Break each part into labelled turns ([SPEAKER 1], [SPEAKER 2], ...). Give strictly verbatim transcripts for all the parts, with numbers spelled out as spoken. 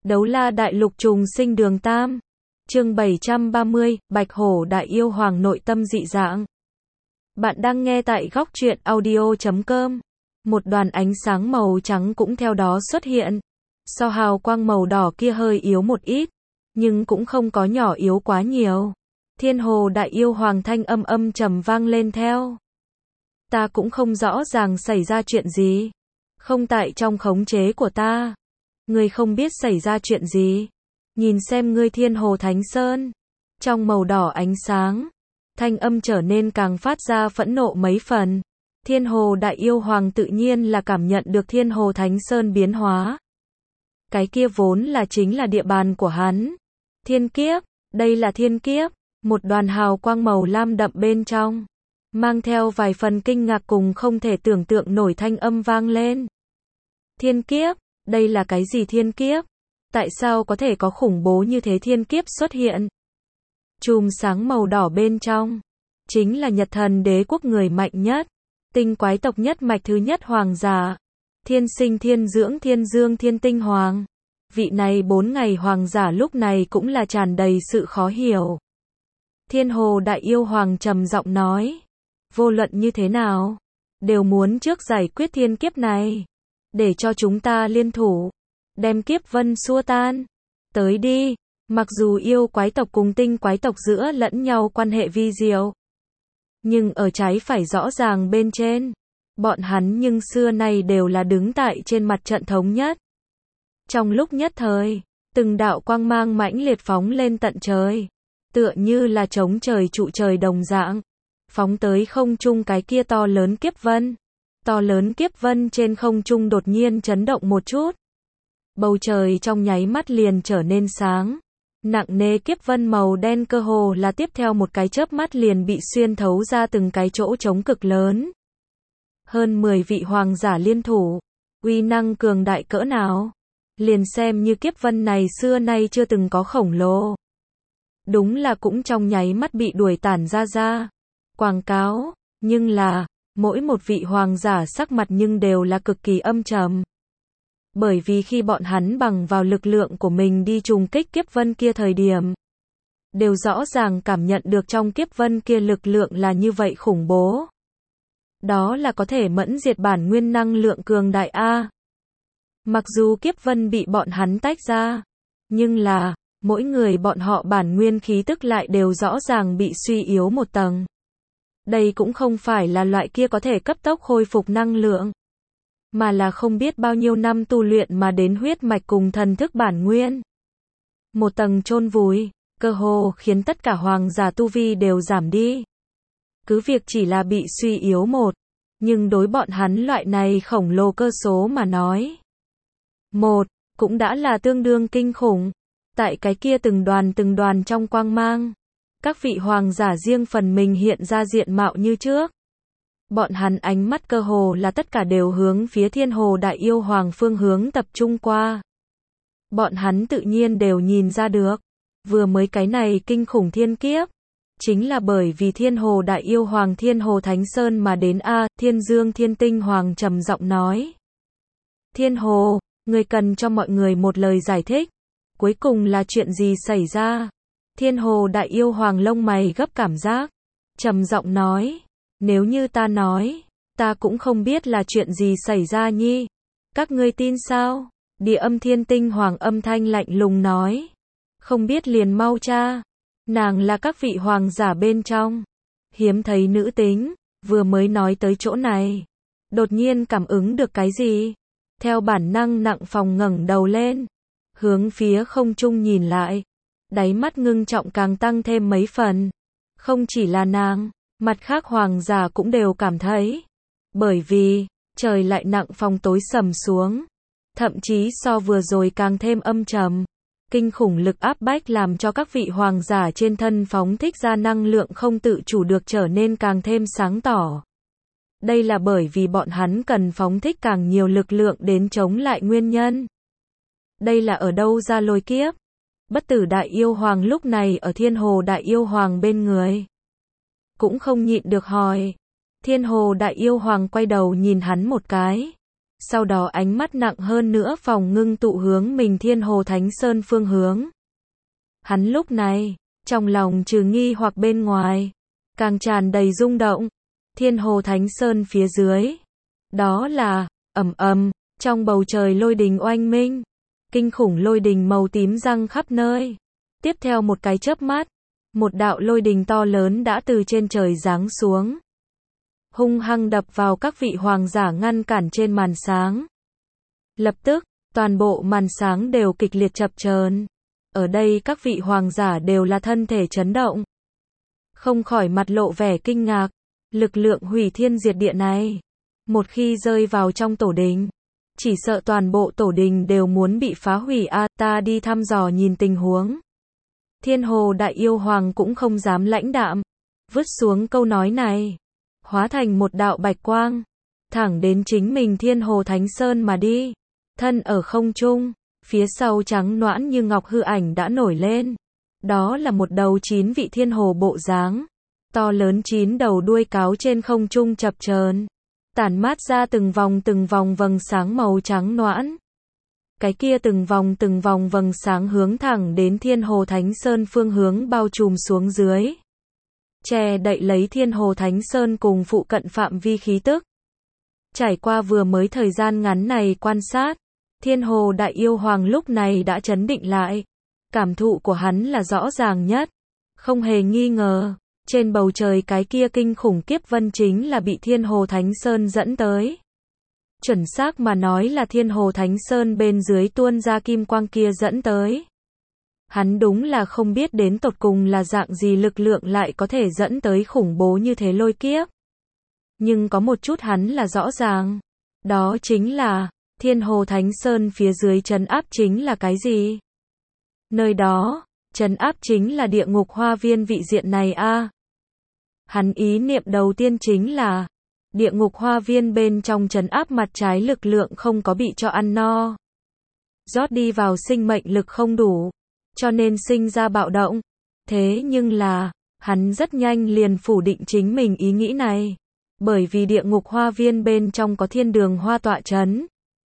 [SPEAKER 1] Đấu la đại lục trùng sinh đường tam. Chương bảy trăm ba mươi, Bạch hổ đại yêu hoàng nội tâm dị dạng. Bạn đang nghe tại góc truyện audio chấm com. Một đoàn ánh sáng màu trắng cũng theo đó xuất hiện. So hào quang màu đỏ kia hơi yếu một ít, nhưng cũng không có nhỏ yếu quá nhiều. Thiên hồ đại yêu hoàng thanh âm âm trầm vang lên theo. Ta cũng không rõ ràng xảy ra chuyện gì. Không tại trong khống chế của ta. Ngươi không biết xảy ra chuyện gì. Nhìn xem ngươi thiên hồ thánh sơn. Trong màu đỏ ánh sáng, thanh âm trở nên càng phát ra phẫn nộ mấy phần. Thiên hồ đại yêu hoàng tự nhiên là cảm nhận được thiên hồ thánh sơn biến hóa. Cái kia vốn là chính là địa bàn của hắn. Thiên kiếp, đây là thiên kiếp. Một đoàn hào quang màu lam đậm bên trong, mang theo vài phần kinh ngạc cùng không thể tưởng tượng nổi thanh âm vang lên. Thiên kiếp, đây là cái gì thiên kiếp? Tại sao có thể có khủng bố như thế thiên kiếp xuất hiện? Chùm sáng màu đỏ bên trong, chính là Nhật Thần Đế quốc người mạnh nhất, tinh quái tộc nhất mạch thứ nhất hoàng giả, thiên sinh thiên dưỡng thiên dương thiên tinh hoàng. Vị này bốn ngày hoàng giả lúc này cũng là tràn đầy sự khó hiểu. Thiên hồ đại yêu hoàng trầm giọng nói, vô luận như thế nào, đều muốn trước giải quyết thiên kiếp này, để cho chúng ta liên thủ, đem kiếp vân xua tan. Tới đi, mặc dù yêu quái tộc cùng tinh quái tộc giữa lẫn nhau quan hệ vi diệu, nhưng ở trái phải rõ ràng bên trên, bọn hắn nhưng xưa nay đều là đứng tại trên mặt trận thống nhất. Trong lúc nhất thời, từng đạo quang mang mãnh liệt phóng lên tận trời, tựa như là chống trời trụ trời đồng dạng, phóng tới không trung cái kia to lớn kiếp vân. To lớn kiếp vân trên không trung đột nhiên chấn động một chút. Bầu trời trong nháy mắt liền trở nên sáng. Nặng nề kiếp vân màu đen cơ hồ là tiếp theo một cái chớp mắt liền bị xuyên thấu ra từng cái chỗ trống cực lớn. Hơn mười vị hoàng giả liên thủ, uy năng cường đại cỡ nào? Liền xem như kiếp vân này xưa nay chưa từng có khổng lồ. Đúng là cũng trong nháy mắt bị đuổi tản ra ra. Quảng cáo, nhưng là, mỗi một vị hoàng giả sắc mặt nhưng đều là cực kỳ âm trầm. Bởi vì khi bọn hắn bằng vào lực lượng của mình đi trùng kích kiếp vân kia thời điểm, đều rõ ràng cảm nhận được trong kiếp vân kia lực lượng là như vậy khủng bố. Đó là có thể mẫn diệt bản nguyên năng lượng cường đại A. Mặc dù kiếp vân bị bọn hắn tách ra, nhưng là, mỗi người bọn họ bản nguyên khí tức lại đều rõ ràng bị suy yếu một tầng. Đây cũng không phải là loại kia có thể cấp tốc khôi phục năng lượng, mà là không biết bao nhiêu năm tu luyện mà đến huyết mạch cùng thần thức bản nguyên. Một tầng chôn vùi, cơ hồ khiến tất cả hoàng giả tu vi đều giảm đi. Cứ việc chỉ là bị suy yếu một, nhưng đối bọn hắn loại này khổng lồ cơ số mà nói, một, cũng đã là tương đương kinh khủng. Tại cái kia từng đoàn từng đoàn trong quang mang, các vị hoàng giả riêng phần mình hiện ra diện mạo như trước. Bọn hắn ánh mắt cơ hồ là tất cả đều hướng phía thiên hồ đại yêu hoàng phương hướng tập trung qua. Bọn hắn tự nhiên đều nhìn ra được, vừa mới cái này kinh khủng thiên kiếp, chính là bởi vì thiên hồ đại yêu hoàng thiên hồ thánh sơn mà đến A. Thiên dương thiên tinh hoàng trầm giọng nói. Thiên hồ, người cần cho mọi người một lời giải thích. Cuối cùng là chuyện gì xảy ra? Thiên hồ đại yêu hoàng lông mày gấp cảm giác, trầm giọng nói, nếu như ta nói, ta cũng không biết là chuyện gì xảy ra nhi. Các ngươi tin sao? Địa âm thiên tinh hoàng âm thanh lạnh lùng nói, không biết liền mau tra. Nàng là các vị hoàng giả bên trong hiếm thấy nữ tính, vừa mới nói tới chỗ này, đột nhiên cảm ứng được cái gì, theo bản năng nặng phòng ngẩng đầu lên, hướng phía không trung nhìn lại, đáy mắt ngưng trọng càng tăng thêm mấy phần. Không chỉ là nàng, mặt khác hoàng giả cũng đều cảm thấy, bởi vì trời lại nặng phòng tối sầm xuống, thậm chí so vừa rồi càng thêm âm trầm. Kinh khủng lực áp bách làm cho các vị hoàng giả trên thân phóng thích ra năng lượng không tự chủ được trở nên càng thêm sáng tỏ. Đây là bởi vì bọn hắn cần phóng thích càng nhiều lực lượng đến chống lại nguyên nhân. Đây là ở đâu ra lôi kiếp? Bất tử đại yêu hoàng lúc này ở thiên hồ đại yêu hoàng bên người, cũng không nhịn được hỏi. Thiên hồ đại yêu hoàng quay đầu nhìn hắn một cái, sau đó ánh mắt nặng hơn nữa phòng ngưng tụ hướng mình Thiên Hồ Thánh Sơn phương hướng. Hắn lúc này, trong lòng trừ nghi hoặc bên ngoài, càng tràn đầy rung động. Thiên Hồ Thánh Sơn phía dưới, đó là, ầm ầm, trong bầu trời lôi đình oanh minh, kinh khủng lôi đình màu tím giăng khắp nơi. Tiếp theo một cái chớp mắt, một đạo lôi đình to lớn đã từ trên trời giáng xuống, hung hăng đập vào các vị hoàng giả ngăn cản trên màn sáng. Lập tức, toàn bộ màn sáng đều kịch liệt chập chờn. Ở đây các vị hoàng giả đều là thân thể chấn động, không khỏi mặt lộ vẻ kinh ngạc. Lực lượng hủy thiên diệt địa này, một khi rơi vào trong tổ đình, chỉ sợ toàn bộ tổ đình đều muốn bị phá hủy. A, à, ta đi thăm dò nhìn tình huống. Thiên Hồ Đại Yêu Hoàng cũng không dám lãnh đạm, vứt xuống câu nói này, hóa thành một đạo bạch quang, thẳng đến chính mình Thiên Hồ Thánh Sơn mà đi. Thân ở không trung, phía sau trắng noãn như ngọc hư ảnh đã nổi lên. Đó là một đầu chín vị thiên hồ bộ dáng, to lớn chín đầu đuôi cáo trên không trung chập chờn, tản mát ra từng vòng từng vòng vầng sáng màu trắng noãn. Cái kia từng vòng từng vòng vầng sáng hướng thẳng đến Thiên Hồ Thánh Sơn phương hướng bao trùm xuống dưới, che đậy lấy Thiên Hồ Thánh Sơn cùng phụ cận phạm vi khí tức. Trải qua vừa mới thời gian ngắn này quan sát, Thiên Hồ Đại Yêu Hoàng lúc này đã trấn định lại. Cảm thụ của hắn là rõ ràng nhất, không hề nghi ngờ, trên bầu trời cái kia kinh khủng kiếp vân chính là bị Thiên Hồ Thánh Sơn dẫn tới. Chuẩn xác mà nói là Thiên Hồ Thánh Sơn bên dưới tuôn ra kim quang kia dẫn tới. Hắn đúng là không biết đến tột cùng là dạng gì lực lượng lại có thể dẫn tới khủng bố như thế lôi kiếp. Nhưng có một chút hắn là rõ ràng, đó chính là, Thiên Hồ Thánh Sơn phía dưới trấn áp chính là cái gì? Nơi đó, trấn áp chính là địa ngục hoa viên vị diện này a. À. Hắn ý niệm đầu tiên chính là, địa ngục hoa viên bên trong trấn áp mặt trái lực lượng không có bị cho ăn no. Rót đi vào sinh mệnh lực không đủ, cho nên sinh ra bạo động. Thế nhưng là, hắn rất nhanh liền phủ định chính mình ý nghĩ này. Bởi vì địa ngục hoa viên bên trong có thiên đường hoa tọa trấn.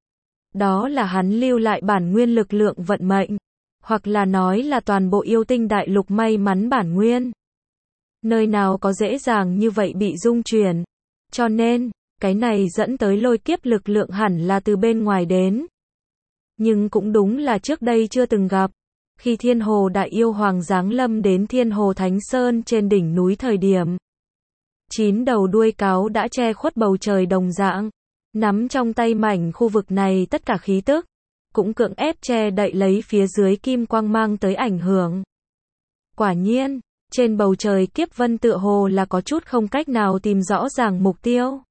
[SPEAKER 1] Đó là hắn lưu lại bản nguyên lực lượng vận mệnh. Hoặc là nói là toàn bộ yêu tinh đại lục may mắn bản nguyên. Nơi nào có dễ dàng như vậy bị dung chuyển. Cho nên, cái này dẫn tới lôi kiếp lực lượng hẳn là từ bên ngoài đến. Nhưng cũng đúng là trước đây chưa từng gặp. Khi Thiên Hồ Đại Yêu Hoàng giáng lâm đến Thiên Hồ Thánh Sơn trên đỉnh núi thời điểm, chín đầu đuôi cáo đã che khuất bầu trời đồng dạng, nắm trong tay mảnh khu vực này tất cả khí tức, cũng cưỡng ép che đậy lấy phía dưới kim quang mang tới ảnh hưởng. Quả nhiên, trên bầu trời kiếp vân tựa hồ là có chút không cách nào tìm rõ ràng mục tiêu.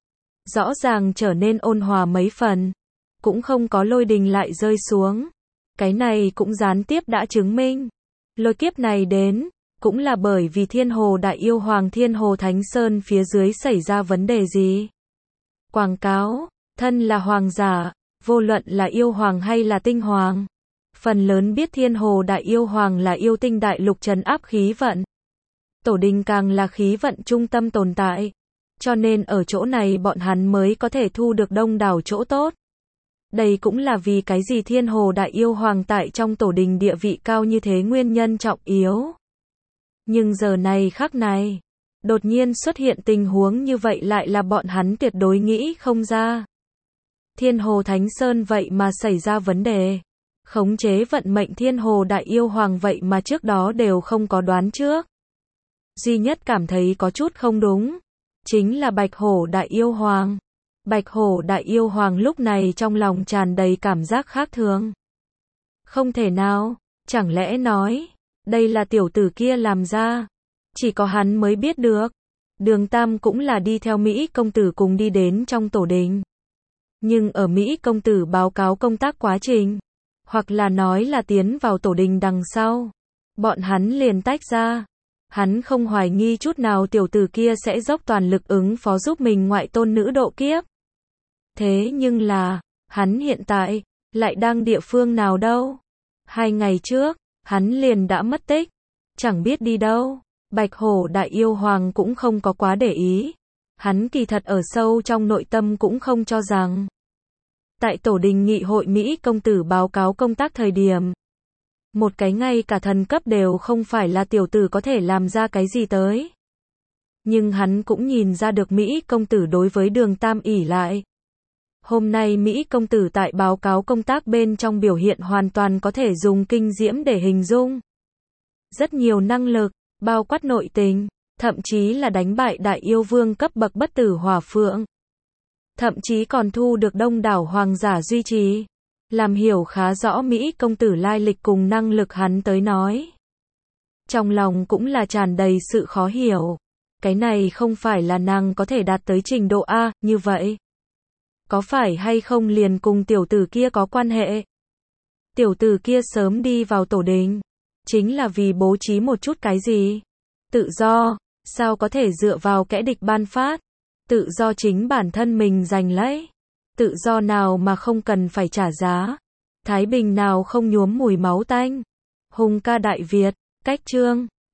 [SPEAKER 1] Rõ ràng trở nên ôn hòa mấy phần, cũng không có lôi đình lại rơi xuống. Cái này cũng gián tiếp đã chứng minh, lôi kiếp này đến, cũng là bởi vì Thiên Hồ Đại Yêu Hoàng Thiên Hồ Thánh Sơn phía dưới xảy ra vấn đề gì. Quảng cáo, thân là hoàng giả, vô luận là yêu hoàng hay là tinh hoàng, phần lớn biết Thiên Hồ Đại Yêu Hoàng là yêu tinh đại lục trấn áp khí vận. Tổ đình càng là khí vận trung tâm tồn tại, cho nên ở chỗ này bọn hắn mới có thể thu được đông đảo chỗ tốt. Đây cũng là vì cái gì Thiên Hồ Đại Yêu Hoàng tại trong tổ đình địa vị cao như thế nguyên nhân trọng yếu. Nhưng giờ này khắc này, đột nhiên xuất hiện tình huống như vậy lại là bọn hắn tuyệt đối nghĩ không ra. Thiên Hồ Thánh Sơn vậy mà xảy ra vấn đề. Khống chế vận mệnh Thiên Hồ Đại Yêu Hoàng vậy mà trước đó đều không có đoán trước. Duy nhất cảm thấy có chút không đúng, chính là Bạch Hổ Đại Yêu Hoàng. Bạch Hổ Đại Yêu Hoàng lúc này trong lòng tràn đầy cảm giác khác thường. Không thể nào, chẳng lẽ nói, đây là tiểu tử kia làm ra, chỉ có hắn mới biết được. Đường Tam cũng là đi theo Mỹ công tử cùng đi đến trong tổ đình. Nhưng ở Mỹ công tử báo cáo công tác quá trình, hoặc là nói là tiến vào tổ đình đằng sau, bọn hắn liền tách ra. Hắn không hoài nghi chút nào tiểu tử kia sẽ dốc toàn lực ứng phó giúp mình ngoại tôn nữ độ kiếp. Thế nhưng là, hắn hiện tại, lại đang địa phương nào đâu? Hai ngày trước, hắn liền đã mất tích, chẳng biết đi đâu. Bạch Hổ Đại Yêu Hoàng cũng không có quá để ý. Hắn kỳ thật ở sâu trong nội tâm cũng không cho rằng Tại tổ đình nghị hội Mỹ công tử báo cáo công tác thời điểm. Một cái ngay cả thần cấp đều không phải là tiểu tử có thể làm ra cái gì tới. Nhưng hắn cũng nhìn ra được Mỹ công tử đối với Đường Tam ỷ lại. Hôm nay Mỹ công tử tại báo cáo công tác bên trong biểu hiện hoàn toàn có thể dùng kinh diễm để hình dung. Rất nhiều năng lực, bao quát nội tình, thậm chí là đánh bại đại yêu vương cấp bậc bất tử hỏa phượng. Thậm chí còn thu được đông đảo hoàng giả duy trì. Làm hiểu khá rõ Mỹ công tử lai lịch cùng năng lực hắn tới nói. Trong lòng cũng là tràn đầy sự khó hiểu. Cái này không phải là nàng có thể đạt tới trình độ A, như vậy. Có phải hay không liền cùng tiểu tử kia có quan hệ? Tiểu tử kia sớm đi vào tổ đình. Chính là vì bố trí một chút cái gì? Tự do, sao có thể dựa vào kẻ địch ban phát? Tự do chính bản thân mình giành lấy. Tự do nào mà không cần phải trả giá. Thái bình nào không nhuốm mùi máu tanh. Hùng ca Đại Việt, cách chương.